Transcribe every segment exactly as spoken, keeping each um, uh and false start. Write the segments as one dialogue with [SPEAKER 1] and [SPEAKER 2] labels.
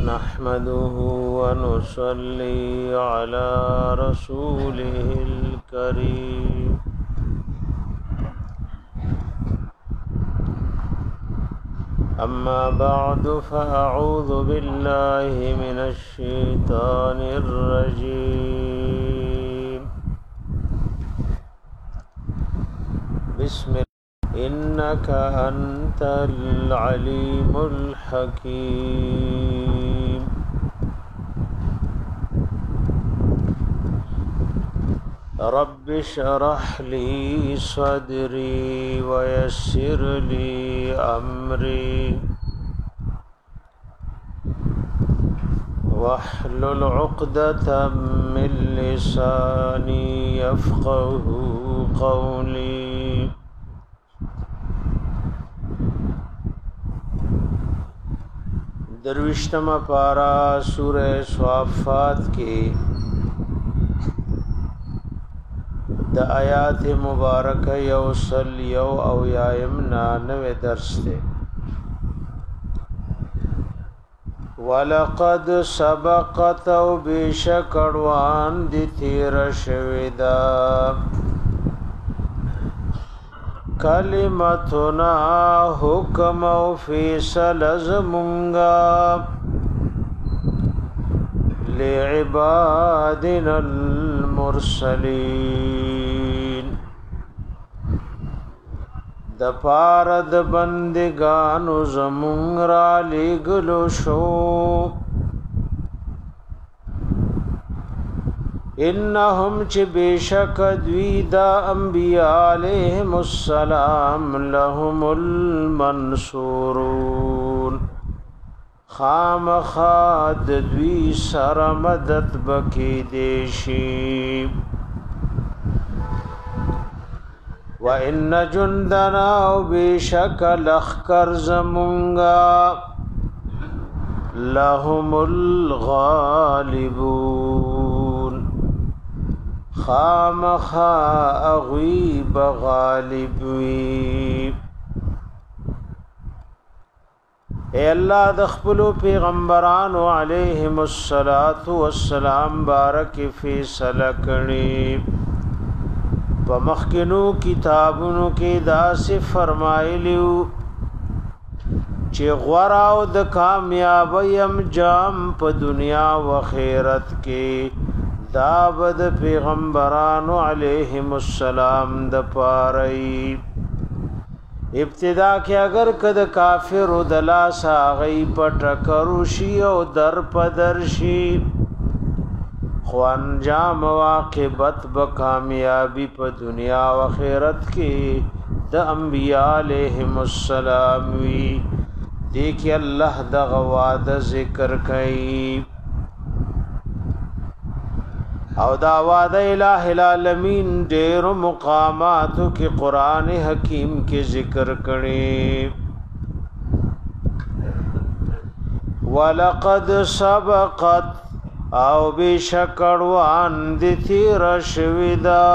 [SPEAKER 1] نحمده ونصلي على رسوله الكريم أما بعد فأعوذ بالله من الشيطان الرجيم بسم الله إنك أنت العليم الحكيم رب اشرح لي صدري ويسر لي أمري واحلل عقدة من لساني يفقه قولي درویشتم پارا سورہ صافات کی د آیات مبارک یوصل یو او یایمنا نوے درس دے وَلَقَدْ سَبَقَتْ او بیشکڑوان دی تیر شویدا کلمتنا حکم او فیصل زمونگا لعبادنا المرسلین د پارد بندگانو زمونگ را لگلو شو انہم چ بیشک دوی دا انبیاء علیہم السلام لهم المنصورون خام خاد دوی سر مدد بکی دیشی وَإِنَّ جُنْدَنَا وَبِشَكَ لَخْكَرْ زَمُنْغَا لَهُمُ الْغَالِبُونَ خامخا اغویب غالبوی اے اللہ دخبلو پیغمبرانو علیہم السلام بارک فیصلہ کرنی پمخکنو کتابونو کې داسې فرمایلیو چې غوراو د کامیابی انجام په دنیا و آخرت کې دا بد پیغمبرانو علیہم السلام د پاره ابتدا کې اگر کد کافر د لاس غي پټکرو شي او در پدرشي خو انجام واقبت بکامیابی په دنیا و آخرت کې د انبیاء علیہم السلام وی دیکھ اللہ د غواد ذکر کئی او دا وعدہ الہ العالمین دیر مقاماتو کی قرآن حکیم کے ذکر کړي وَلَقَدْ سَبَقَتْ او بشکڑوان دی تیر شویدا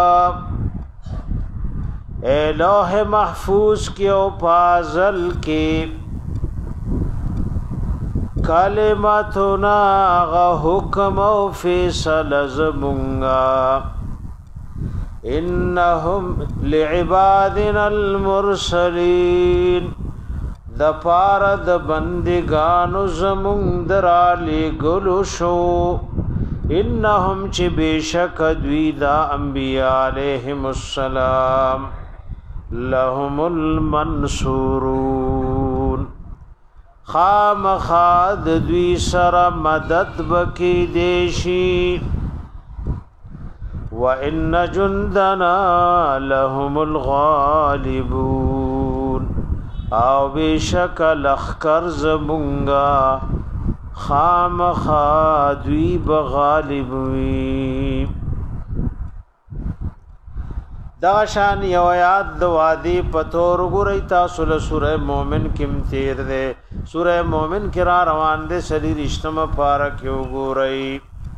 [SPEAKER 1] اے لوح محفوظ کی او پازل کی کلمتنا غا حکم او فیصل زمونگا انہم لعبادنا المرسلین د پارد بندگانو زمونگ درالی گلو شو انہم چی بیشک دوی دا انبیاء علیہم السلام لهم المنصورون خام خاد دوی سر مدد بکی دیشی وَإِنَّ جُنْدَنَا لَهُمُ الْغَالِبُونَ او بیشک لخکر زمونگا خام خادوی بغالبوی دا شان یو آیات دو وادی پتور گوری تاسو لسورہ مومن کم تیر دے سورہ مومن کرا روان دے سلی رشتم پارکیو گوری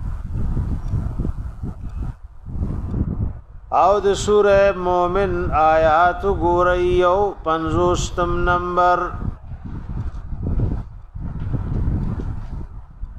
[SPEAKER 1] او د سوره مومن آیات ګورئ پنځوستم نمبر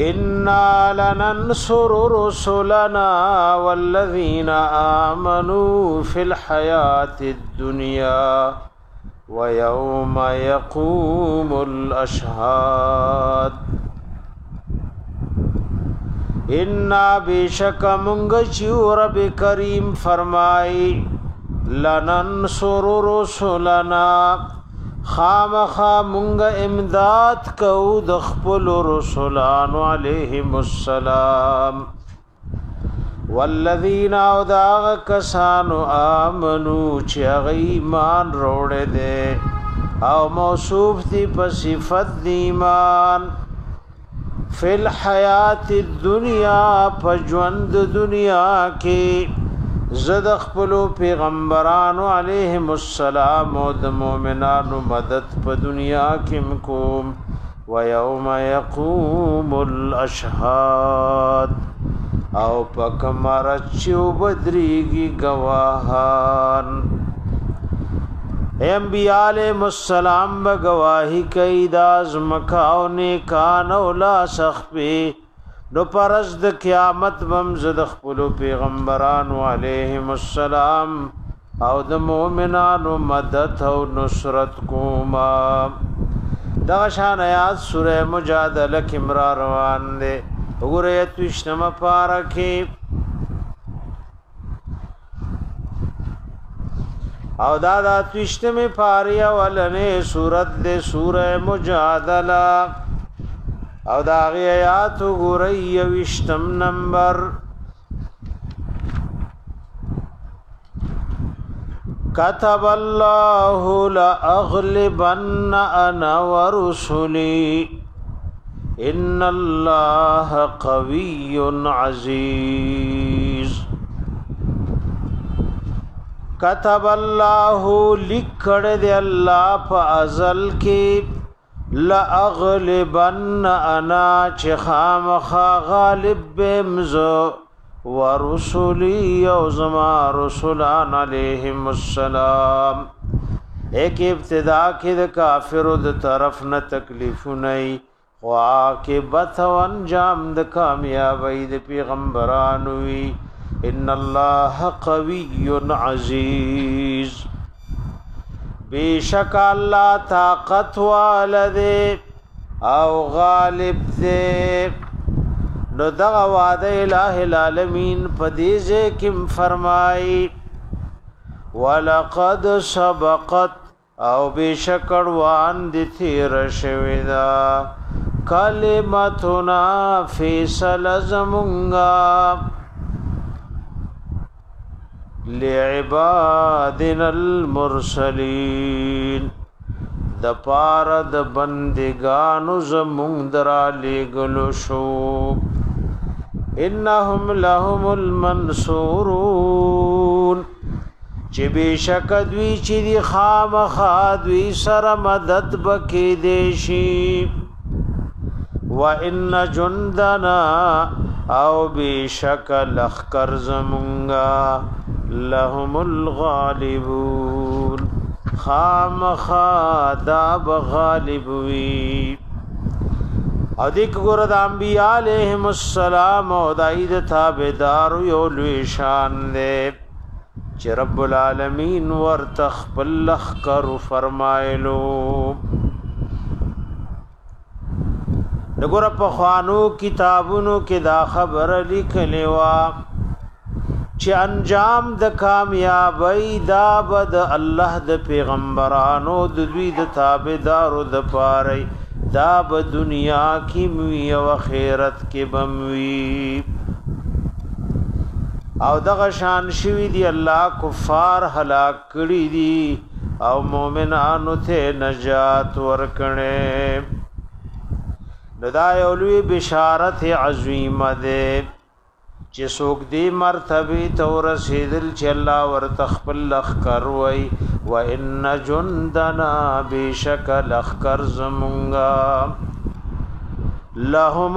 [SPEAKER 1] إنا لننصر رسلنا والذين آمنوا في الحياة الدنيا ويوم يقوم الأشهاد إنا بشك منغچو رب کریم فرمائی لننصر رسلنا خامخا منگ امداد کو دخپل رسولان علیہم السلام والذین اوداغ کسانو آمنو چه ایمان روڑے دے او موصوف دی پصفت دی ایمان فی الحیات الدنیا پجوند دنیا کی زد خپلو پیغمبرانو علیہم السلام و د مومنانو مدد په دنیا کم کوم و یوم یقوم الاشهاد او پک مرچو بدریگی گواهان انبیاء علیہم السلام بگواہی کئی داز مکاو نیکان اولا سخپی نو پرز د قیامت بم زد خپلو پیغمبرانو علیہم السلام او د مومنانو مدد او نصرت کوما دا شان آیات سورہ مجادلہ کی مرا روان دے وګوره اتوشنم پارکه او دا دا اتوشنم پاریا ولنه سورت دے سورہ مجادلہ او دا غی آیات گوری وشتم نمبر کتب اللہ لأغلبن انا ورسلی ان اللہ قوی عزیز کتب اللہ لکھڑ دے اللہ پا ازل کی لأغلبن انا چخام خا غالب بمزو ورسولی یوزما رسولان علیہم السلام ایک ابتدا کی دا کافر دا طرف نا تکلیف نئی واقبت و انجام دا کامیابی دا پیغمبرانوی ان اللہ قوی عزیز بیشک اللہ طاقت والدے او غالب دے نو دغا وعدہ الہ العالمین پدیزے کم فرمائی وَلَقَدْ سَبَقَتْ او بیشک اڑوان دی تیر شویدہ کلمتنا فیصل زمونگا لعبادنا المرسلین د پار د بندگانو زمون درا لګلو شو انهم لهم المنصورون چې بشک دوی چې دی خامخا دوی سره مدد بکې دیشي وان جندنا او بشک لخر زمونگا لهم الغالبون خامخا دا بغالبوی او دیکھ گورد انبیاء علیہم السلام او داید تابدارو یو لوی شان دے چی رب العالمین ورتخبل لخکر فرمائلو نگور پخوانو کتابونو کی دا خبر لکلیوا چی انجام د کامیابی دا بد اللہ د پیغمبرانو د دوی د تابدارو د پاری دا ب دنیا کی موی و خیرت کی بموی او دغه شان شوی دی الله کفار هلاک کړي دي او مؤمنانو ته نجات ورکړي ندا اولوی بشارت عظیمه ده چې څوک دی مرتبه تور رسیدل چې الله ورتخبل لخر وای و ان جندنا بشکل لخر زمونگا لهم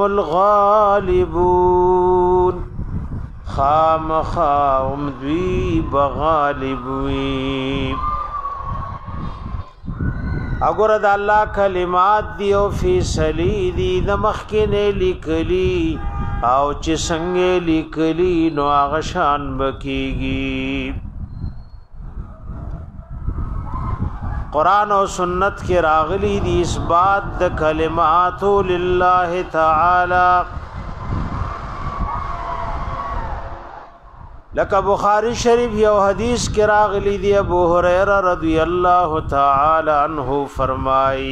[SPEAKER 1] الغالبون خام خام دوی بغالبوی اگر د الله کلمات دی او فیصلی دی د مخکنه لیکلی او چې څنګه لیکلی نو هغه شان بکیږي قرآن او سنت کې راغلی دی اثبات د کلمات لله تعالی لکه بخاری شریف یو حدیث کې راغلی دی ابو هريره رضی الله تعالی عنہ فرمای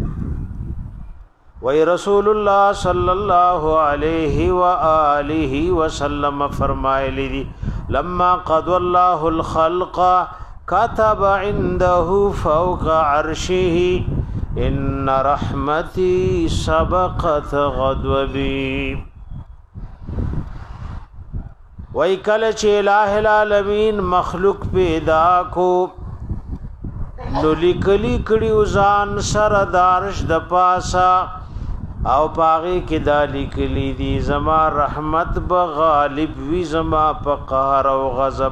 [SPEAKER 1] وی رسول الله صلی الله علیه و آله وسلم فرمایلی دی لما قضى الله الخلق كتب عنده فوق عرشه ان رحمتي سبقت غضبي وای کله چې الٰه العالمین مخلوق پیدا کو نو لیکلی کړي ځان سره دارش د پاسا او پاغي کې دا لیکلی دي زما رحمت به غالب وی زما په قهر او غضب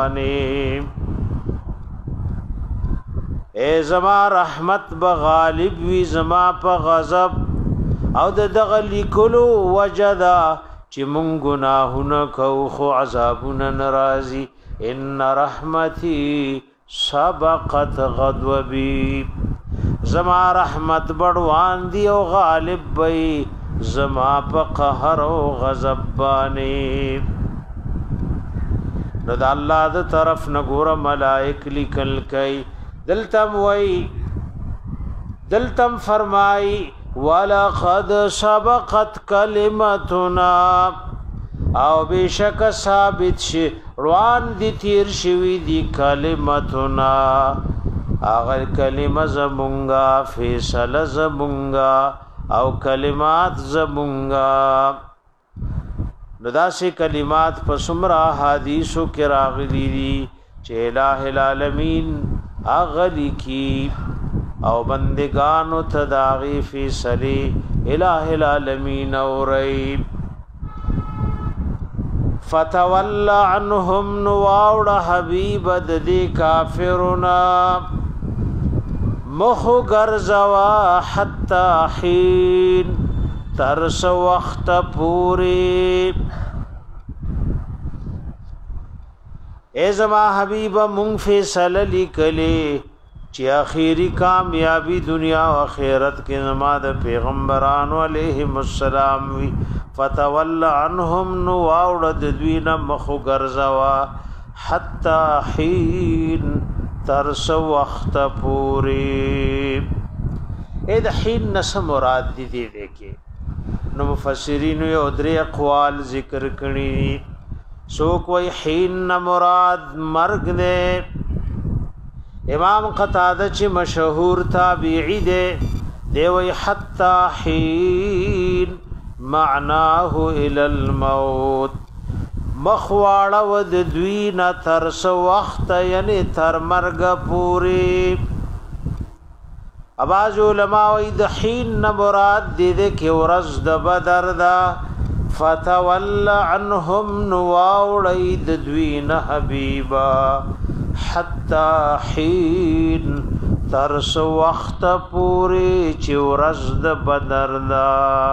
[SPEAKER 1] باندې اے زما رحمت به غالب وی زما په غضب او د دغه لیکلو وجدا چې مونږ ګناهونه کوو خو عذابونه ناراضي ان رحمتي سبقت غضبي زما رحمت بڑوان دی او غالب وي زما په قهر او غضب باندې نو د الله د طرف نه ګور ملائک لیکل کوي دلتم وي دلتم فرمای ولقد سبقت كلمتنا او بشک ثابت شي روان دي تیر شوی دي کلمتنا اگر کلمه زمونگا فیصله زمونگا او کلمات زمونگا ندا سے کلمات پسمرا حدیثو کی راغلی دی چه الٰه العالمین اغلی کی او بندگانو تداغی فیصلی الٰه العالمین او ریب فتول عنهم نواوڑ حبیب دی کافرنا مخو گرزوا حتی حین ترس وقت پوری اے زما حبیب مونږ فیصله لیکلې چې اخیری کامیابی دنیا او آخرت کې زما د پیغمبرانو علیهم السلام وی فتول عنهم نو واوړه د دوی نه مخو ګرځوا حتا حين ترس وخت پوری اې د حين نس مراد دي دي کې نو مفسرین یو درې اقوال ذکر کړي سو کوئی حين مراد مرګ دے امام قتاده چې مشهور تابعی دے دی وی حتا حين معناه الى الموت مخواړه ود دوی نه ترس وخت یعنی تر مرګ پوری اباظ علماء وی د حين مراد دي دې کې ورځ د بدر دا فتول عنهم نواوړید دوین حبیبا حتا حين ترس وخت پوری چې ورځ د بدر دا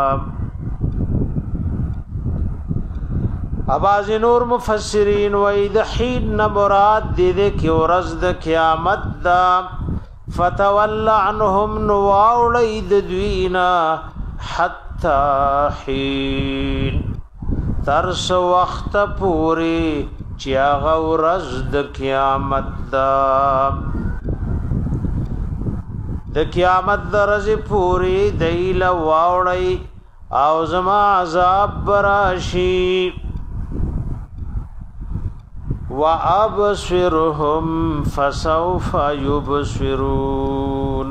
[SPEAKER 1] اباظ نور مفسرین وای د حين مراد دې دې کې ورځ د قیامت دا فتول عنهم نواوړید دوینا حتا حين ترس وخت پوری چې هغه ورځ د قیامت دا د قیامت درځ پوری دیل واوړی او زما عذاب براشي وابصرهم فسوف يبصرون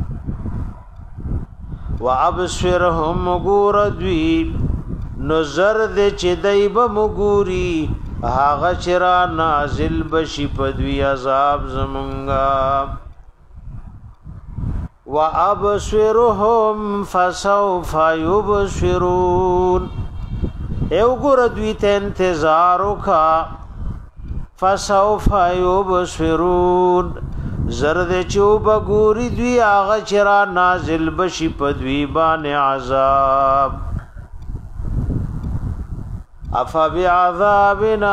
[SPEAKER 1] وابصرهم غوردوی نظر دې چې دایب مګوري هغه چرا نازل بشي پدوی عذاب زمونږه وابصرهم فسوف يبصرون یو غوردوی ته انتظار وکا فسوف يبصرون زرد چوب ګوري دوی هغه چر نازل بشي پدوی باندې عذاب افا بعذابنا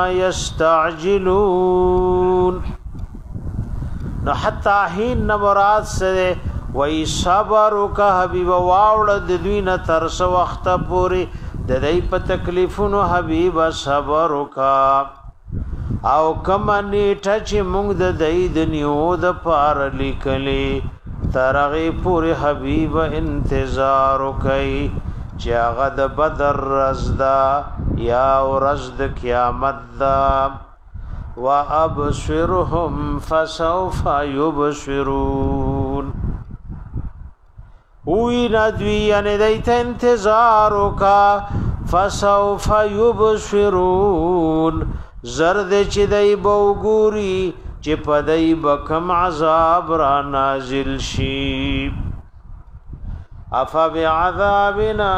[SPEAKER 1] یستعجلون نو حتا حين مراد سره وای صبر کا حبیب واول د دوی نه ترس وخت پوری د دې په تکلیفونو حبیب صبر کا او کما نیټه چې موږ د دې د نیو د پار لیکلې ترغه پوری حبیب انتظار کوي چې هغه د بدر رزدا یا ورځ د قیامت دا وابصرهم فسوف يبصرون وی ندوی یعنی دیت انتظارو کا فسوف يبصرون زرد چی دی بوگوری چی پدی بکم عذاب را نازل شی افا بعذابنا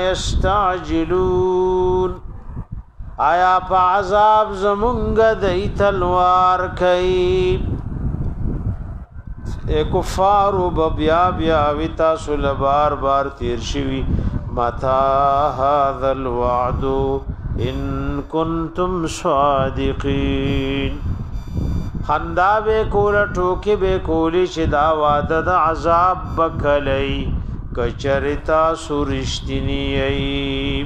[SPEAKER 1] یستعجلون آیا پا عذاب زمونگ دی تلوار کئی اے کفارو ببیا بیا ویتا سل بار بار تیر شوی متا هذا الوعد ان کنتم صادقین خندا بے کولا ٹوکی بے کولی چدا وعده دا عذاب بکلی کچرتا سورشتنی ای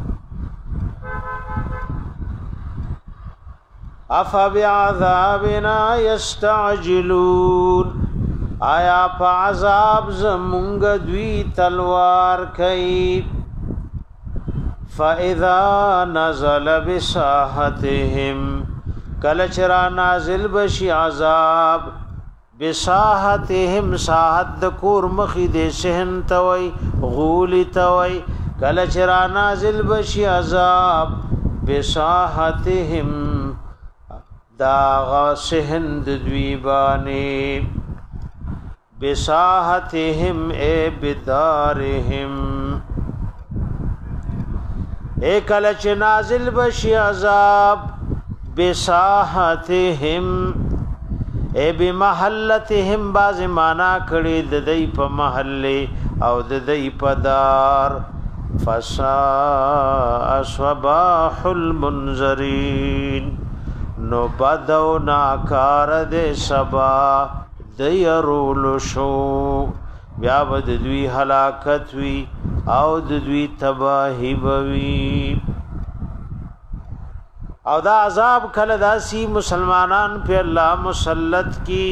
[SPEAKER 1] افا بعذابنا یستعجلون آیا پا عذاب زمونگ دوی تلوار کئی فَإِذَا نَزَلَ بِسَاحَتِهِمْ کلچرا نازل بشی عذاب بساحتهم ساحت دکور مخی دے سہن توئی غولی توئی کلچرا نازل بشی عذاب بساحتهم داغا سہند دویبانی بساحتهم اے بدارهم اے کلچ نازل بشی عذاب بساحتهم اے بمحلتهم باز مانا کړي د دې په محله او د دې په دار فساء صباح المنذرین نو بدو ناکار د سبا د يرول شو بیا ود دوی هلاکت وی او د دوی تباہی بوی او دا عذاب کله داسی مسلمانان په الله مسلط کی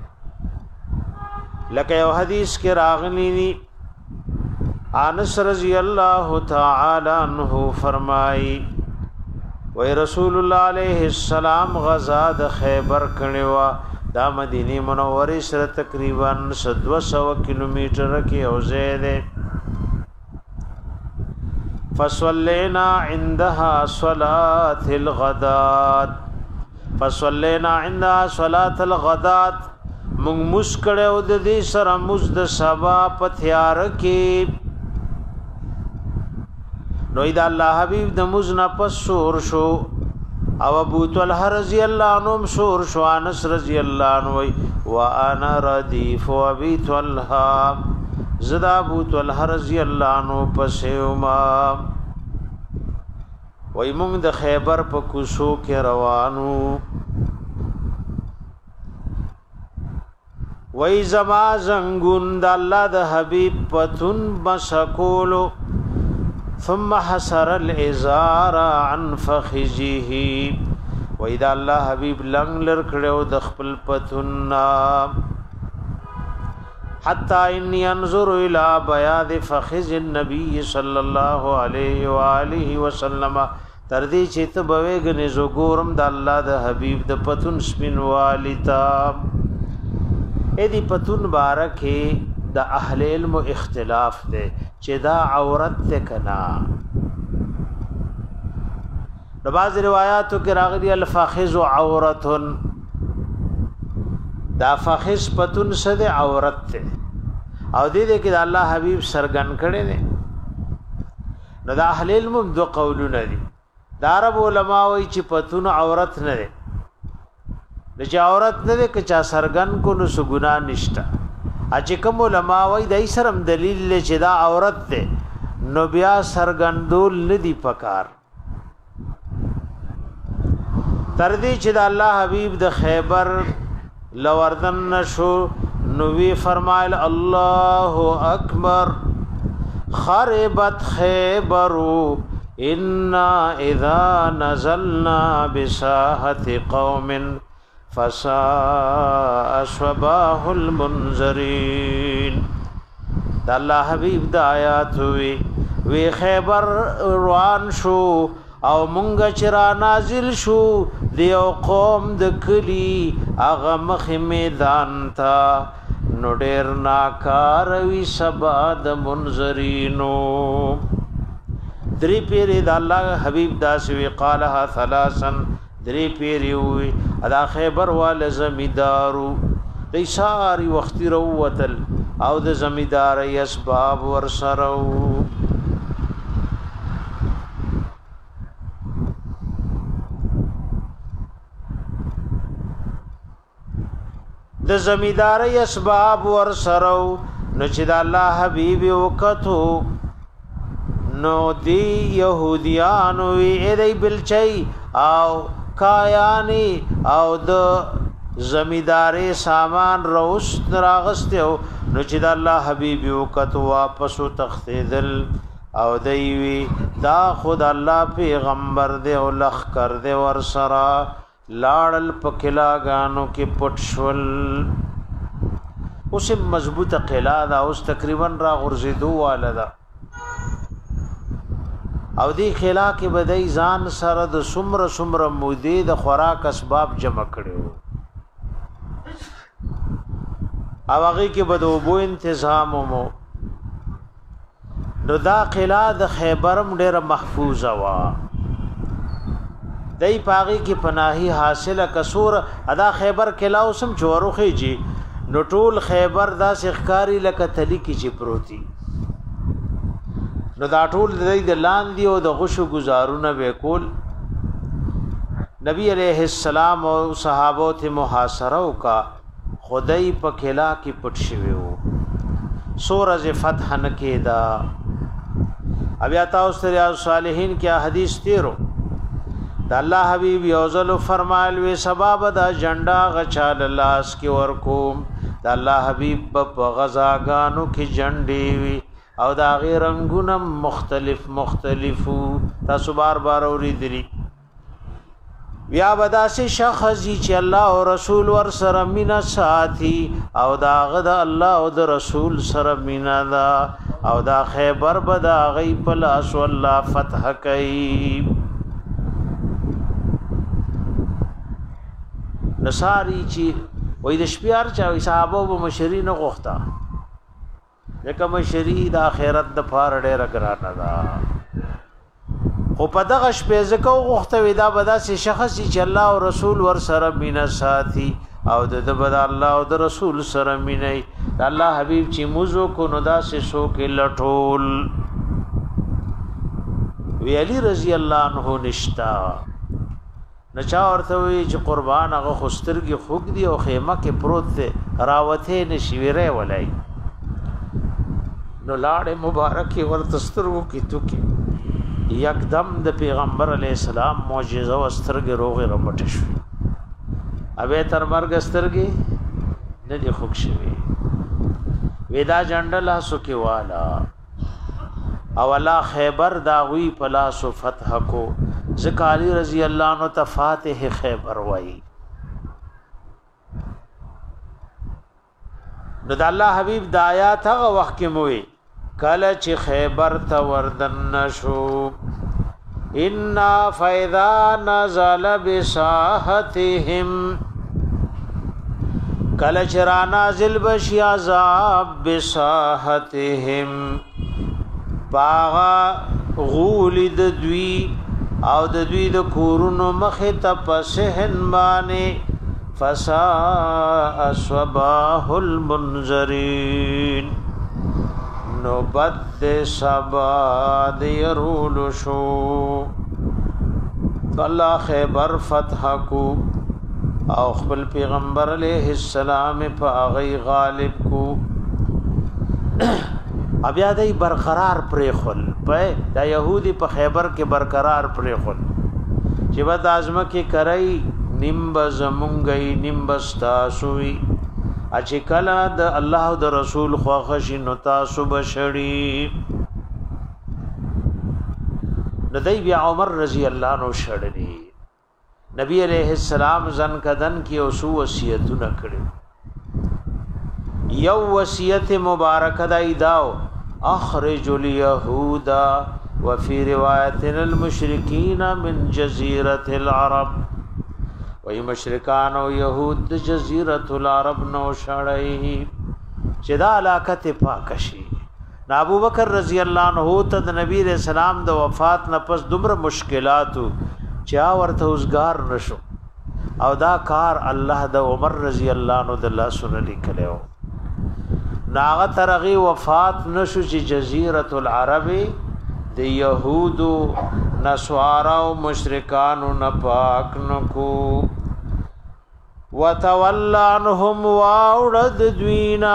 [SPEAKER 1] لکه یو حدیث کې راغلی ني انس رضی الله تعالی عنہ فرمای وی رسول الله علیہ السلام غزا د خیبر کړي دا مدینه منوره سره تقریبا دو سو کیلومتر کې اوځه ده فصلینا عندها صلاة الغدات فصلینا عندها صلاة الغدات مونږ مسکړه او د دې سره مز د سبا پتیار کې نو دا الله حبیب د مز نه پس شور شو او ابو طلحه رضی الله عنه شور شو انس رضی الله عنه وانا ردیف ابي طلحه زدا ابو طلحه رضی الله عنه پسېوما وای موږ د خیبر په کوڅو کې روانو وای زما زنګون د الله د حبیب پتون مسکولو ثم حسر الازار عن فخذه وای د الله حبیب لنګ لر کړو د خپل پتون حتى اني انظر الى بياض فخذ النبي صلى الله عليه واله وسلم تر دې چې ته بويګنه زو ګورم د الله د حبيب د پتون سپین والتا اې دې پتون بارکه د اهل علم اختلاف ده چې دا عورت ته کنا د بعض روایتو کې راغلي الفاخذ عورت دا فخذ پتون سده عورت ته او دې دې کې الله حبيب سرګن کړي نه نو دا اهل علم دو قولونه دي دا عرب علماء وایي چې پتون عورت نه ده چې عورت نه ده که چا سرګن کو نو څه ګناه نشته چې کوم علما وایي دای سره دلیل لري چې دا عورت ده نو بیا سرګندول ندی پکار تر دې چې د الله حبیب د خیبر لوردن نشو نو وی فرمایل الله اکبر خربت خیبر ان اذا نزلنا بساحه قوم فساء صباح المنذرین د الله حبیب د آیات وی وی خیبر روان شو او مونږ چر نازل شو دیو قوم د کلی اغه مخ میدان تا نو ډیر ناکار وی سبا د منذرینو دری پیر د الله حبیب داس وی قالها ثلاثا دری پیر وی ادا خیبر وال زمیدارو دی ساری وختي روتل او د زمیدار اسباب ور سرو د زمیدار اسباب ور سرو نو چې د الله حبیب وکتو نو دی يهوديان وی ای بلچي او کایانی او د زمیداری سامان روس راغستو نو چې د الله حبیب وکړو واپس تختیدل او دیوی دا خود الله پیغمبر دی او لخ کر دی ور سرا لاړل پکلا غانو کې پټشول اوس مضبوطه قلا دا اوس تقریبا را غرزیدو والدا او دی خلا کې بدای ځان سره د سمره سمره مودې د خوراک اسباب جمع کړو او هغه کې بده وبو تنظیم مو نو دا قلا د خیبرم ډیره محفوظه وا دای پاغي کې پناهي حاصله کسور ادا خیبر قلا اوسم جوړوخی جی نو ټول خیبر دا سخکاری لکه تلی کې چې پروتي نو دا ټول د لاندې او د غشو گزارونه وکول نبی علیہ السلام او صحابه ته محاصره وکا خدای په کلا کې پټ شوی وو سورۃ فتح نه کېدا بیا تاسو ته صالحین کې حدیث تیرو د الله حبیب یوزل فرمایل وی سبب دا جنډا غچال لاس کې ورکوم د الله حبیب په غزاګانو کې جنډي وی او دا غیر رنگونه مختلف مختلفو تاسو بار بار اوریدلی بیا بداسي شخص چې الله او رسول ور سره مینا ساتي او دا غد الله او د رسول سره مینا دا او دا خیبر بدا غي پلاس والله فتح کوي نصاری چې وې د شپيار چا صحابه او مشرین غوښتا لکه مشری د آخرت د فار ډېر ګرانه ده خو په دغه شپه زکه غوښته ودا بدا سي شخص چې الله او رسول ور سره مینا ساتي او د بدا الله او د رسول سره مینه د الله حبيب چې موزو کو نو دا سه سو کې لټول وی علی رضی الله عنه نشتا نچا ورته وی چې قربان هغه خسترګي خوګ دی او خیمه کې پروت دی راوته نشویره ولای نو لاړ مبارک ورته سترو کې تو کې یکدم د پیغمبر علی السلام معجزه او سترګې روغه رمټ شو اوی تر مرګ سترګې نه دی خوښ شوی ودا جندل اسو کې والا او الله خیبر دا وی پلاس فتح کو زکاری رضی اللہ عنہ تفاتح خیبر وای نو د الله حبیب د آیات هغه وخت کې موي کله چې خیبر ته وردن نشو ان فاذا نزل بساحتهم کله چې را نازل بشي عذاب بساحتهم باغ غولد دوی او د دوی د کورونو مخه ته پسهن باندې فساء صباح المنذرین نو بد سبا د يرول شو الله خیبر فتح کو او خپل پیغمبر علیہ السلام په غي غالب کو بیا دای برقرار پرې خل په دا يهودي په خیبر کې برقرار پرې خل چې بد ازمه کې کرای نیم زمونږی نیم بستاسوي اچ کلا د الله او د رسول خوښ نو تاسو بشړي ندی بیا عمر رضی الله عنه شړلی نبی علیہ السلام زن کدن کی اوسو وصیتونه کړو یو وصیت مبارک دای داو اخرج اليهود وفي روایت المشرکین من جزیرة العرب وای مشرکان او یهود جزیرة العرب نو شړی چې دا علاقه ته پاکشي ابو بکر رضی الله عنه ته نبی رسول الله د وفات نه پس دومره مشکلاتو چا ورته اوسګار نشو او دا کار الله د عمر رضی الله عنه د الله سن لیکلو ناغه ترغي وفات نشو چې جزیرۃ العرب د يهودو نسوارا او مشرکان نه پاک نکو وتولى عنهم واورد دوینا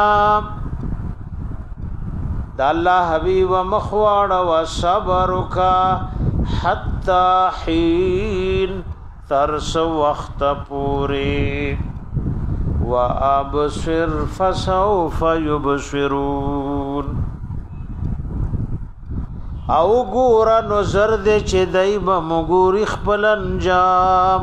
[SPEAKER 1] د الله حبیب مخواړ او صبرکا حتا حين ترس وقت پوری وابصر فسوف يبصرون او ګور نظر دې چې دایب مګوري خپل انجام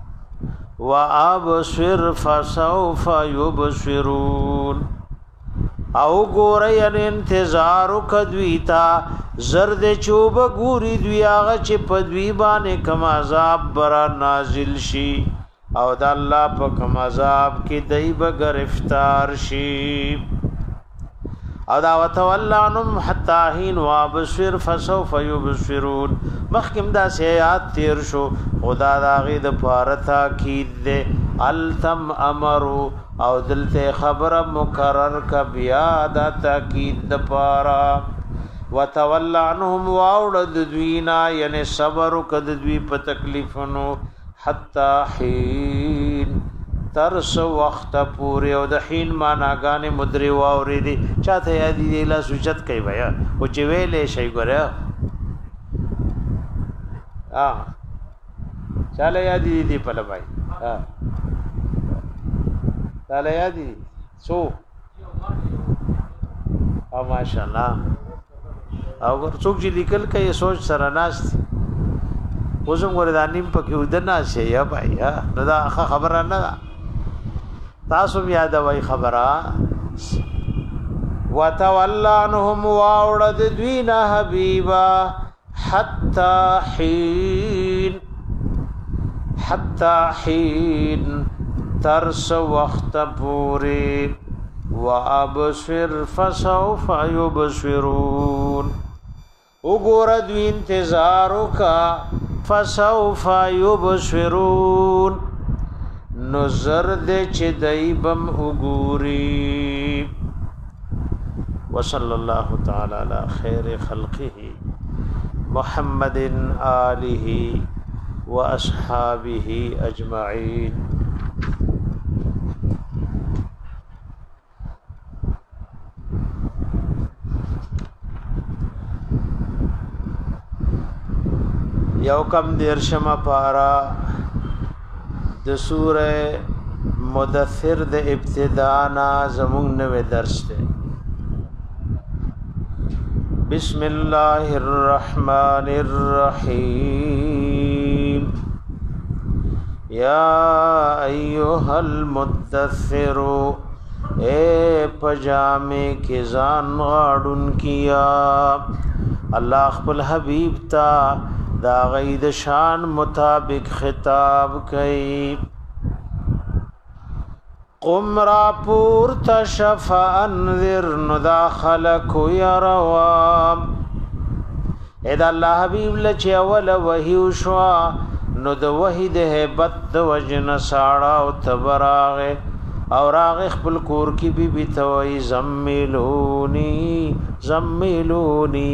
[SPEAKER 1] وابصر فسوف يبصرون او ګورې ان انتظار کدویتا زرد چوب ګوري دوی هغه چې په دوی باندې کم عذاب برا نازل شي او د الله په کم عذاب کې دای به گرفتار شي او دا وتولانم حتا حين وابصر فسوف يبصرون مخکم دا سیات تیر شو خدا دا غي د پارتا کید دے التم امرو او دلته خبر مکرر ک بیا دا تاکید د پارا وتول عنهم واولد دوینا یعنی صبر کد دوی په تکلیفونو حتا حين ترس وخت پوری او د حين معناګانې مدري واوري دي چاته یادی دی لا سوچت کوي بیا او چې ویلې شي ګره ها چاله یادی دی په لبای ها چاله یادی سو او ماشاءالله او څوک چې لیکل کوي سوچ سره ناست وزم ګره د نیم پکې ودنا شي یا بھائی ها دا خبره نه تاسو یاد وای خبره وتولانهم واولد دوینا حبیبا حتا حين حتا حين ترس وقت پوری وابصر فسوف يبصرون وګور دوی انتظار کا فسوف يبصرون نظر دے چه دایبم اگوری وصلی اللہ تعالی علی خیر خلقه محمد آلہ و اصحابہ اجمعین یو کم دیرشم پارا د سوره مدثر د ابتدانا زمون نوې درس ده بسم الله الرحمن الرحیم یا ایها المدثر اے پجامے کې ځان غاړون کیا الله خپل حبیب تا دا غید شان مطابق خطاب کئی قم را پورتا شفا انذر ندا خلقو یروام اید اللہ حبیب لچی اول وحیو شوا ند وحی ده بد وجن ساڑا و تبراغ اور آغ خپل کور کی بی بی توئی زمیلونی زمیلونی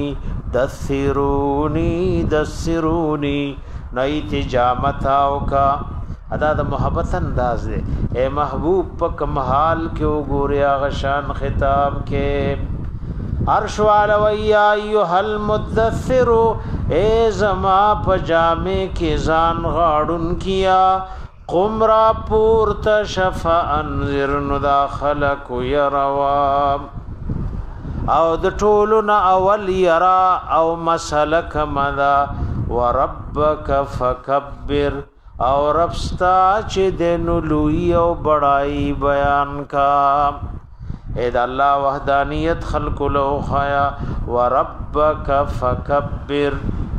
[SPEAKER 1] دثرونی دثرونی نئی تجامتاو کا ادا د محبت انداز دی اے محبوب پک محال کې وګوریا غشان خطاب کې عرش والا ویا ایها المدثر اے زما پجامه کې ځان غاړون کیا قم را پورت شفا انذر ندا خلق يروا او د ټولو نه اول یرا او مسلک مدا وربک فکبر او ربستا چې د نلوی او بڑائی بیان کا اے د الله وحدانیت خلق له خیا وربک فکبر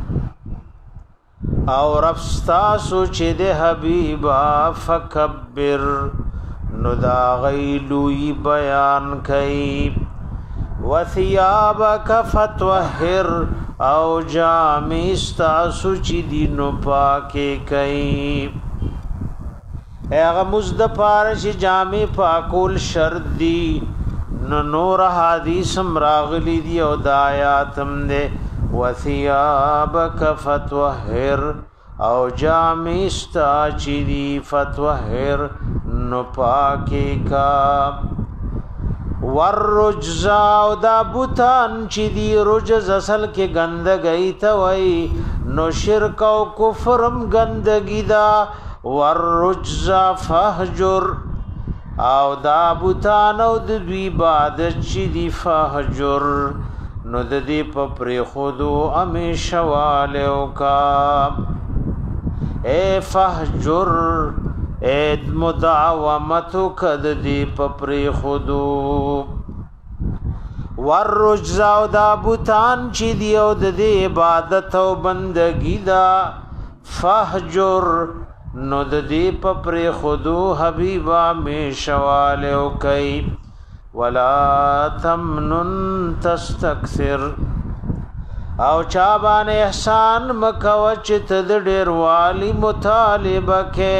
[SPEAKER 1] او ربستا سوچ د حبیبا فکبر نو دا غیلوی بیان کئ وثيابك فطهر او جامستا سوچ دینو پاکه کئ اغه مزد پارش جامع پاکول شرط دی نو نور حدیث مراغلی دی او دایاتم دے وثيابك فطهر او جامستا چی دی فطهر نو پاکه کا ورجزا او دا بوتان چی دی رجز اصل کے گندگی توئی نو شرک او کفرم گندگی دا ورجزا فہجر او دا بوتان او دوی بادت چی دی فہجر نو دی پپری خودو امی شوالیو کا اے فہجر اید مدعومتو کد دی پپری خودو وررجزاو دا بوتان چی دیو دی عبادت و بندگی دا فہجر نو دی پپری خودو حبیبا میں شوالیو کئی ولا تمنن تستکثر او چابان احسان مکوچ تد ډیر والی مطالبه کې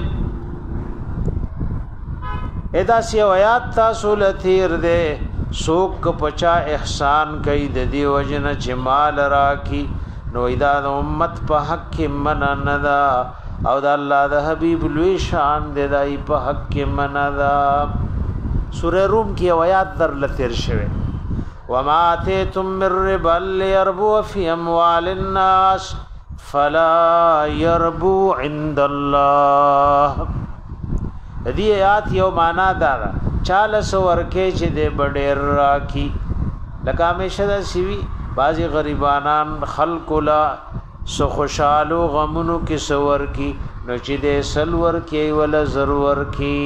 [SPEAKER 1] ادا سی آیات تاسو لثیر دے سوک پچا احسان کئی د دی وجن جمال راکی نو ادا امت په حق کې منع ندا او د الله د حبیب لوی شان دے دای په حق کې منع دا سورہ روم کی آیات در لثیر شوه وما آتيتم من ربا ليربو في اموال الناس فلا يربو عند الله دې آیات یو معنا دا چاله سور کې چې دې بډېر راکی لکه همیشه دا سیوی بعضی غریبانان خلق لا سو خوشالو غمونو کې سور کی نو چې دې سلور کې ولا ضرور کی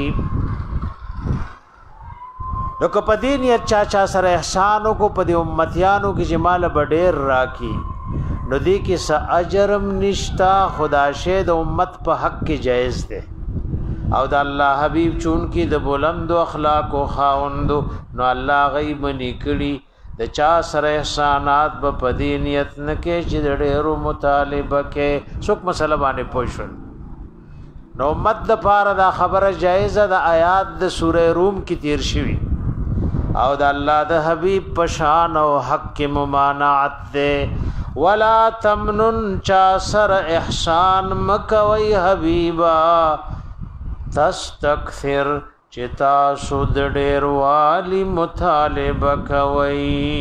[SPEAKER 1] نو کو پدین یا چا چا سره احسانو کو پدی امتیانو کی جمال بډیر راکی نو دی کی س اجرم نشتا خدا شه د امت په حق کې جایز ده او د الله حبیب چون کی د بلند اخلاق او خاوند نو الله غیب نکړي د چا سره احسانات په پدینیت نه کې چې ډېرو مطالبه کې څوک مسله باندې پوښول نو امت د پاره دا خبره جایزه د آیات د سوره روم کې تیر شوی او د الله د حبیب پشان او حق کې ممانعت ده ولا تمنن چا سر احسان مکوي حبیبا تستكثر چتا سود ډیر والی مطالبه کوي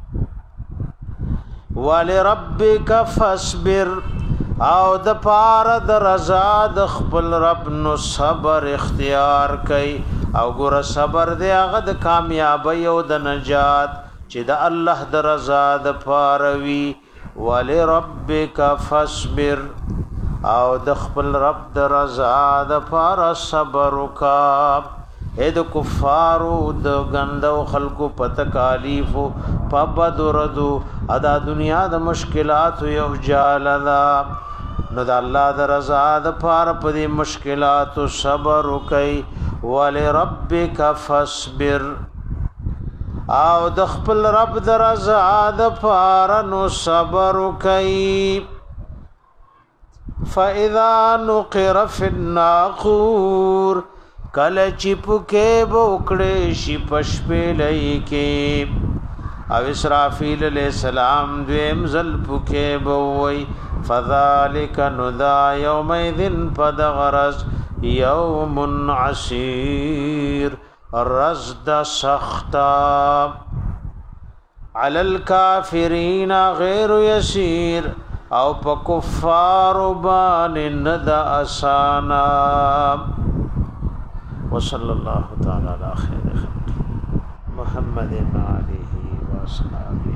[SPEAKER 1] ولربک فاصبر او د پار د رضا د خپل رب نو صبر اختیار کئ او ګور صبر دې هغه د کامیابی او د نجات چې د الله د رضا د پاروي ولربک فاصبر او د خپل رب د رضا د پار صبر وکا اې د کفارو د غندو خلقو په تکالیف په بدردو ادا دنیا د مشکلات یو جالدا نو د الله د رضا د پار په دې مشکلات صبر وکي ولربک فاصبر او د خپل رب د رضا د پار نو صبر وکي فاذا نقر في الناقور کله چې پوکې بوکړې شي پشپلې کې او اسرافیل علیہ السلام دویم زل پوکې بووي فذلك ندا يومئذ فدغرس يوم عسير رزد سختا على الكافرين غير يسير او په کفار باندې ند اسانا وصلى الله تعالى على خير خلق محمد عليه واصحابه.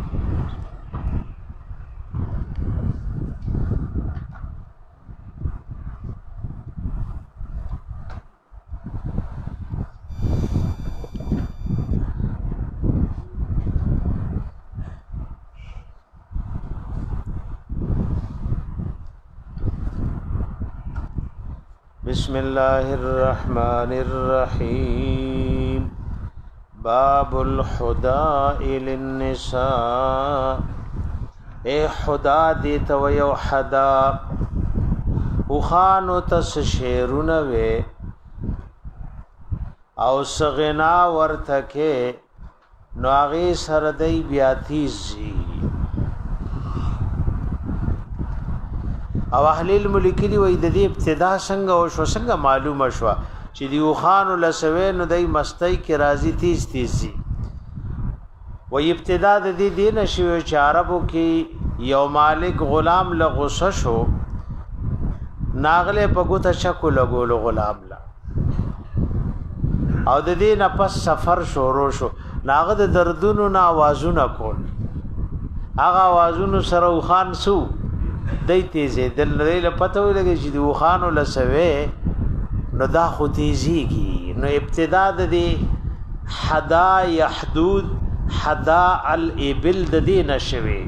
[SPEAKER 1] بسم الله الرحمن الرحيم. باب الحداء للنساء. اے حدا دیتا و یو حدا وخانو تس شیرونه وی او سغنا ورتکه نو اغي سردی بیاتیزی او اهل الملک دی وې د دې ابتدا څنګه او شو څنګه معلومه شو چې دی خان لسوي نو دای مستی کې راضی تیز تیزی و ابتدا د دې دین شو چې عربو کې یو مالک غلام له غصه شو ناغله په ګوته شکو لګول غلام لا او د دې نه پس سفر شروع شو ناغه د دردونو نه आवाजونه کول هغه आवाजونو سره خان سو دای تیزه دل له پته ولګي چې د وخانو لسوي نو دا خو تیزیږي نو ابتدا د دې حدا يحدود حدا الابل د دې نشوي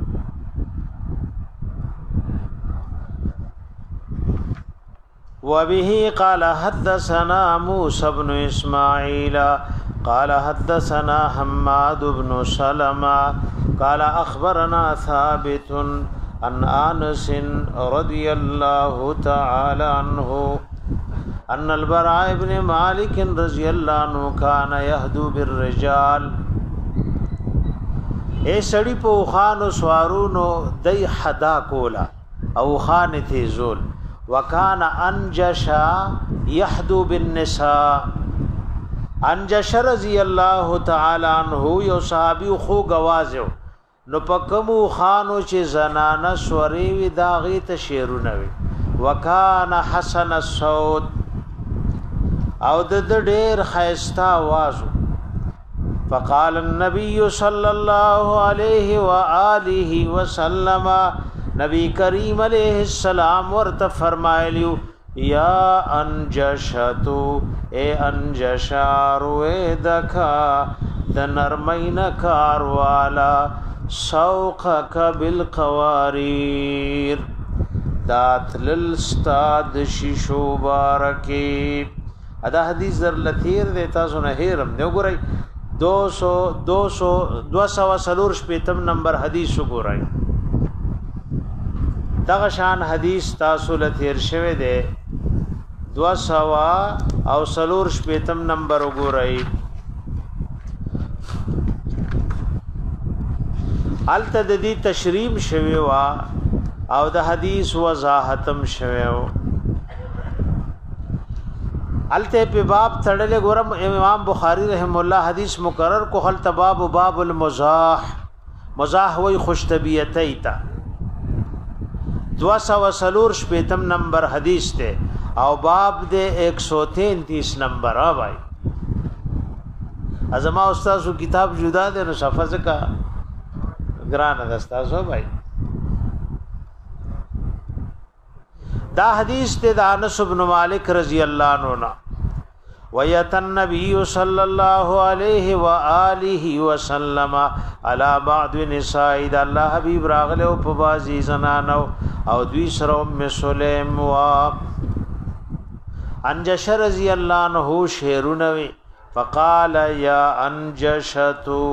[SPEAKER 1] وبه قال حدثنا موسى بن اسماعيل قال حدثنا حماد بن سلمة قال اخبرنا ثابت عن انس رضي الله تعالى عنه ان البراء بن مالك رضي الله عنه كان يهدو بالرجال. اے سړی په خانو سوارونو دای حدا کولا او خان تیزول وکانا انجشا يهدو بالنساء. انجش رضی الله تعالی عنہ یو صحابی خو گوازو نو پکمو خانو چې زنانه سوري وی داغي ته شیرونه وی وکانا حسن الصوت او د ډېر خيستا आवाज. فقال النبي صلى الله عليه واله وسلم نبی کریم علیہ السلام ورته فرمایلیو یا انجشتو اے انجشارو اے دکا د نرمین کاروالا سوقک بالقواریر داتلل استاد شیشو بارکی. ادا حدیث در لثیر دیتا سو نهیرم دیو گرائی دو سو دو سو دو سو سلور شپیتم نمبر حدیث گرائی دغه شان حدیث تاسو لثیر شوه دے دو سو او سلور شپیتم نمبر گرائی. التددی تشریم شوی وا او د حدیث وضاحتم شوی و الته په باب تړلې ګورم امام بخاری رحم الله حدیث مقرر کو خل تباب باب المزاح مزاح وی خوش طبیعتی تا دو سو سلور شپیتم نمبر حدیث ته او باب دے ایک سو تینتیس نمبر ها بھائی ازما استاد کتاب جدا دے نو صفحه کا گران دستاسو بھائی. دا حدیث تے دا انس بن مالک رضی اللہ عنہ ویت النبی صلی اللہ علیہ وآلہ وسلم علی بعض نساء دا اللہ حبیب راغلے و پبازی زنانو او دوی سر ام سلیم و انجش رضی اللہ عنہ شیرونوی فقال یا انجشتو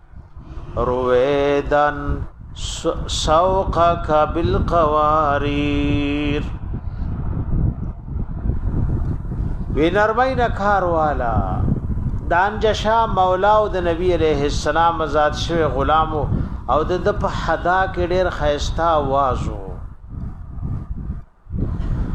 [SPEAKER 1] رویدن سوقک بالقواریر وی نرمین کار والا دانجشا مولاو د نبی علیہ السلام آزاد شوی غلامو او د په حدا کې ډیر خیستا आवाज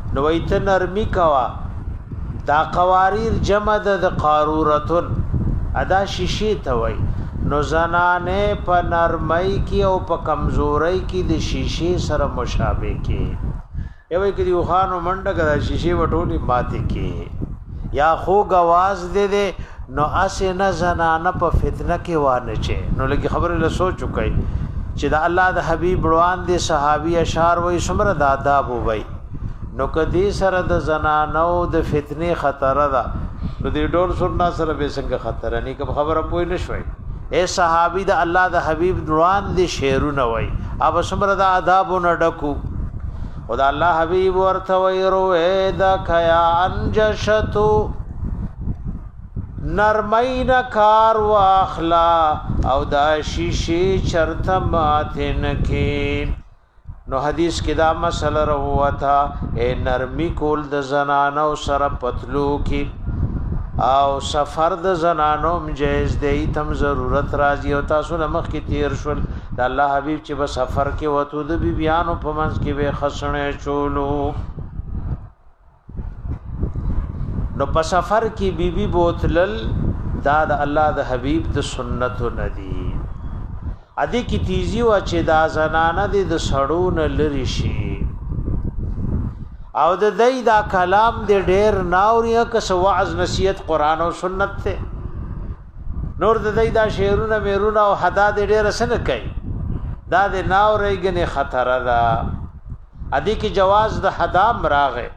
[SPEAKER 1] نو ایت نرمی کوا دا قواریر جمع د قارورتن ادا شیشی ته وای نو زنانه په نرمۍ کې او په کمزورۍ کې د شیشې سره مشابه کې ایوي کې یو خانو منډه غدا شیشې وټولي ماته کې یا خو غواز دې دې نو اسه نه زنانه په فتنه کې وانه چي نو لګي خبره له سوچ چکای چې د الله د حبيب روان دي صحابي اشعار وای سمره د آداب وای نو کدي سره د زنانو د فتنه خطر ده نو دې ډول سننا سره به څنګه خطر نه کوم خبره پوي نشوي اے صحابي د الله د حبيب روان دي شعرونه وای اب سمره د آداب نه ډکو او د الله حبيب ورته وای روه د خیا انجشتو نرمین کار واخلا او دا شیشی چرته ماتن کې نو حدیث کې دا مسله روته اے نرمی کول د زنانو سره پتلو کې او سفر د زنانو مجیز دی تم ضرورت راځي او تاسو نمخ کې تیر شول د الله حبیب چې په سفر کې وته د بیبيانو په منځ کې به خسنه چولو نو په سفر کې بیبي بوتلل دا د الله د حبیب د سنت ندی ادي کی تیزی وا چې دا زنانه د سړون لری شي او د دای دا کلام د ډیر ناوریا کس وعظ نصیحت قران او سنت ته نور د دای دا شعرونه میرونه او حدا د ډیر سن کوي دا د ناورې غنه خطر ده ادي کی جواز د حدا مراغه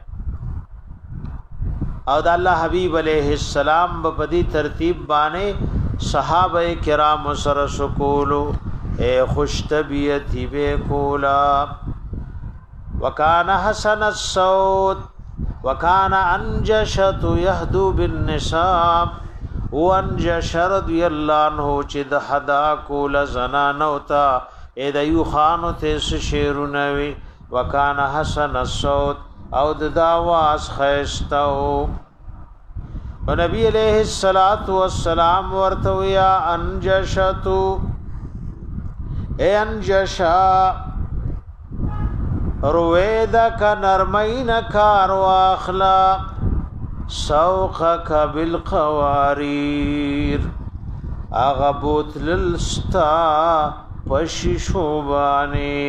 [SPEAKER 1] او د الله حبیب علیہ السلام په دې ترتیب باندې صحابه کرام سره سکولو اے خوش طبیعتی به کولا وکانا حسن الصوت وکانا انجشت يهدو بالنساء وانجش رضی الله عنه چې د حدا کول زنانو تا اے د یو خانو ته شعرونه وی وکانا حسن الصوت او د داواز خيستو نبی علیہ الصلات والسلام ورته یا انجشتو اے انجشا رویدا کا نرمین کار واخلا سوقک بالقواریر اغبوت للستا پششوبانی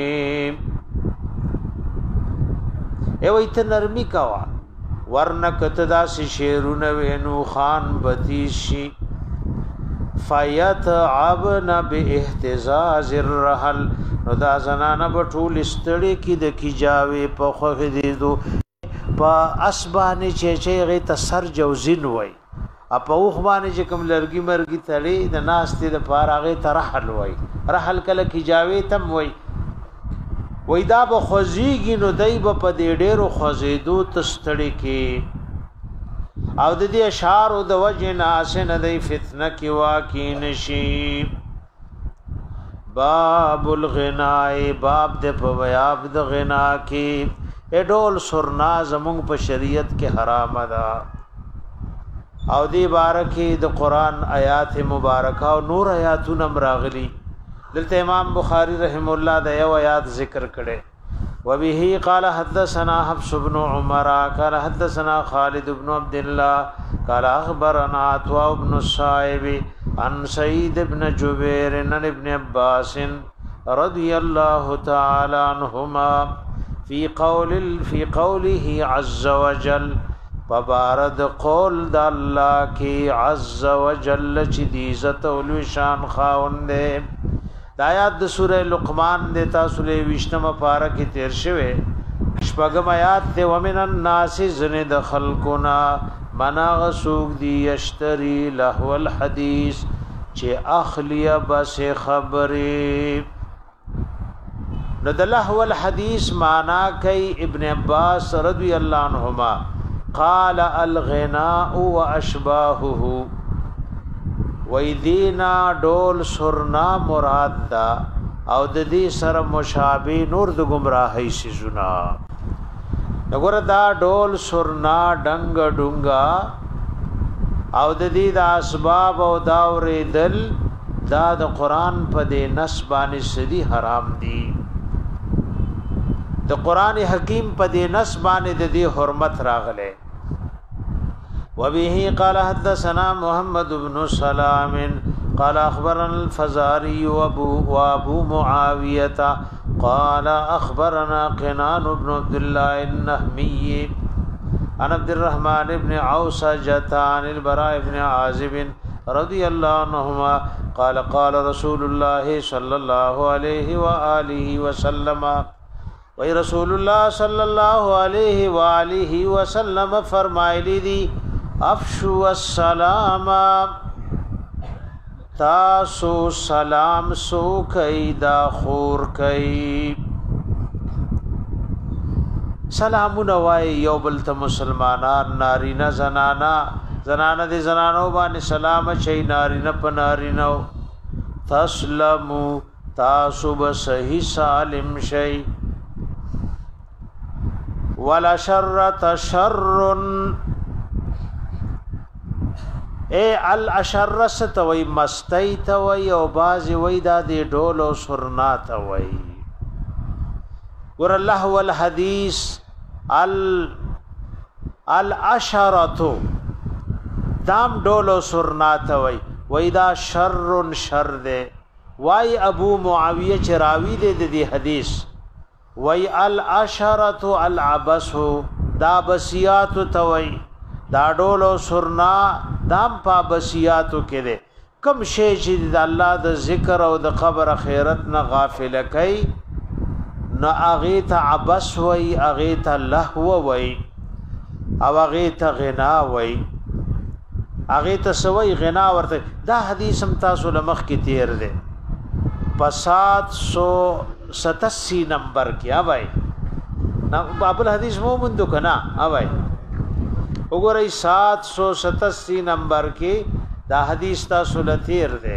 [SPEAKER 1] ایو ایت نرمی کوا ورنه کتدا سی شیرونه وینو خان بدیشی فیت عبنا باهتزاز الرحل نو دا زنانه بټول استړی کی د کیجاوی په خوخ دي دو په اسبانه چې چې غي تسر جوزین وای اپا اوخ باندې چې کوم لرګي مرګي تړي د ناستې د پاراغه ترحل وای رحل کله کیجاوی تم وای وای دا به خوځيږي نو دای په دې ډېرو خوځېدو تستړي کې او د دې اشعار او د وجه ناسن د فتنه کې واقع نشي باب الغناء باب د پویاب د غنا کې اډول سرنا زمونږ په شریعت کې حرام ده او دې بارکه د قران آیات مبارکه او نور آیاتونه مراغلي دلته امام بخاری رحم الله د یو آیات ذکر کړي وبه قال حدثنا حفص بن عمر قال حدثنا خالد بن عبد الله قال اخبرنا عطاء بن الصائب عن سعيد بن جبير عن ابن عباس رضي الله تعالى عنهما في قول في قوله عز وجل فبارد قول د الله کی عز وجل چې دی عزت او شان خاوند د آیات د سوره لقمان د تاسو له وشتمه پارا کې تیر شوه شپږم آیات ته ومن الناس زن د خلقنا مناغ سوق دی یشتری لهو الحدیث چې اخلیه بس خبره نو د لهو الحدیث معنا کوي ابن عباس رضی الله عنهما قال الغناء واشباهه ویدینا ډول سرنا مراد دا او د دې سره مشابه نور د گمراهی سيزونه وګوره دا ډول سرنا ډنګ ډونګا او د دې د اسباب او داورې دل دا د قران په دې نس باندې سدي حرام دي د قران حکیم په دې نس باندې د دې حرمت راغله وبه قال حدثنا محمد بن سلام قال اخبرنا الفزاري وابو وابو معاويه قال اخبرنا قنان بن عبد الله النهمي عن عبد الرحمن بن عوسجة عن البراء بن عازب رضي الله عنهما قال قال رسول الله صلى الله عليه واله وسلم وی رسول الله صلی الله علیه و آله وسلم فرمایلی دی افشو السلام تاسو سلام سو کئی دا خور کئی سلامون وای یو بل ته مسلمانان نارینا زنانا زنانا دی زنانو باندې سلام چي نارینا په نارینو تسلمو تاسو به صحیح سالم شي ولا شر تشر اے الاشر ستوي مستی توي او بازي وای دا دی ډول او سرنا توي ور الله والحديث ال الاشرتو دام ډولو سرنات وای وای دا شر شر دے وای ابو معاویه چراوی دے دی حدیث وای الاشرتو العبس دا بسیات توي دا ډولو سرنا دام پا بسیاتو کې دے کم شی چې د الله د ذکر او د قبر خیرت نه غافل کئ نو اغیت عبس وی اغیت لهو وی او اغیت غنا وی اغیت سوی غنا ورته دا حدیث هم تاسو لمخ کی تیر دے پسات سو ستسی نمبر کیا بھائی نا باب الحدیث مو مندو کنا ہاں بھائی وګورئ سات سو ستسی نمبر کی دا حدیث تاسو لتیر دے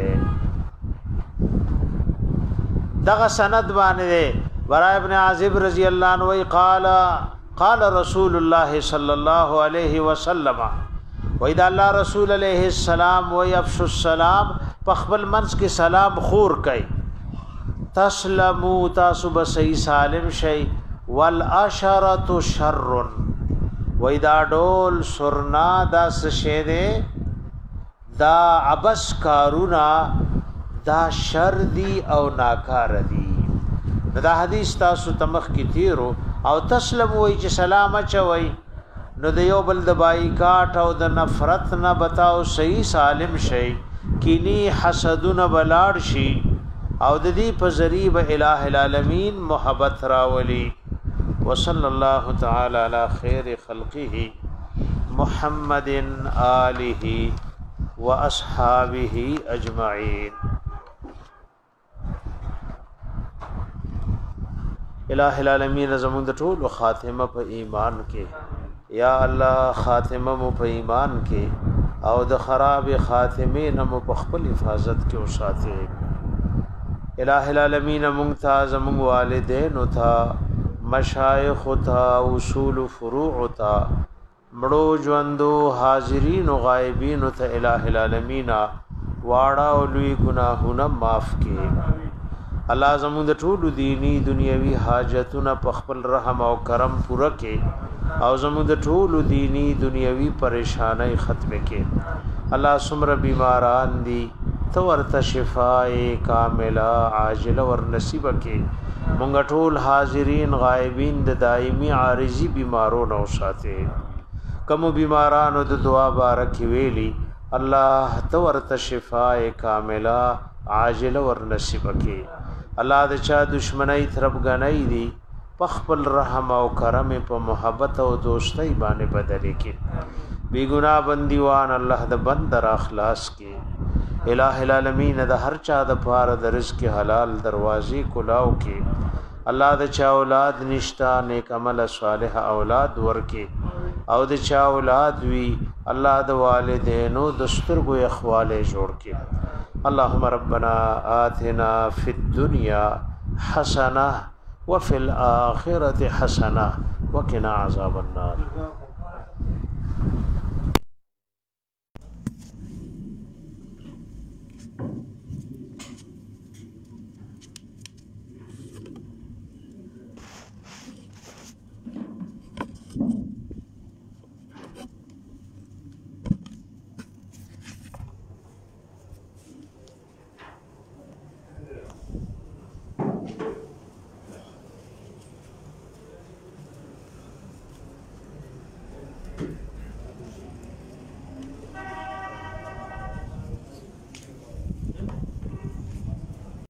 [SPEAKER 1] دغه سند باندې براء ابن عازب رضی اللہ عنہ قال قال رسول الله صلی اللہ علیہ وسلم وإذا اللہ رسول علیہ السلام ويفش السلام پخبل منس کے سلام خور کئی تسلمو تاسو بسی سالم شئی والاشرت شر وإذا ډول سرنا دا سشیدے دا عبس کارونا دا شر دی او ناکار دی دا حدیث تاسو تمخ کی تیرو او تسلم وای چې سلام چوي نو د یو بل د بایکاټ او د نفرت نه بتاو صحیح سالم شي کینی حسدون بلاړ شي او د دې په ذریعہ الہ العالمین محبت راولي وصلی الله تعالی علی خیر خلقه محمد آله واصحابه اجمعین الہ العالمین زمون د ټول خاتمه په ایمان کې یا الله خاتمه مو په ایمان کې او د خراب خاتمه نه مو په خپل حفاظت کې اوساته الہ العالمین مونږ ته زمون والدین او ته مشایخ او ته اصول فروع او ته مړو ژوندو حاضرین او غایبین او ته الہ العالمین واړه او لوی ګناهونه معاف کړي الله زموږ د ټولو دینی دنیوي حاجتونه په خپل رحم او کرم پوره کړي او زموږ د ټولو دینی دنیوي پریشانای ختم کړي الله سمره بیماران دي تو ورته شفای کامله عاجله ور نصیب کړي مونږ ټول حاضرین غایبین د دایمي عارضی بیمارونو او ساته کوم بیمارانو د دعا بارک ویلي الله تو ورته شفای کامله عاجله ور نصیب کړي الله د چا دشمنی طرف غنۍ دي پخپل رحم او کرم په محبت او دوستۍ باندې بدل کړي بی ګناه بندیوان الله د بندر اخلاص کې الہ العالمین د هر چا د پاره د رزق حلال دروازې کلاو کې الله د چا اولاد نشتا نیک عمل صالح اولاد ورکې او د چا اولاد وی الله د والدینو دسترګو اخواله جوړ کې اللهم ربنا آتنا في الدنيا حسنة وفي الآخرة حسنة وقنا عذاب النار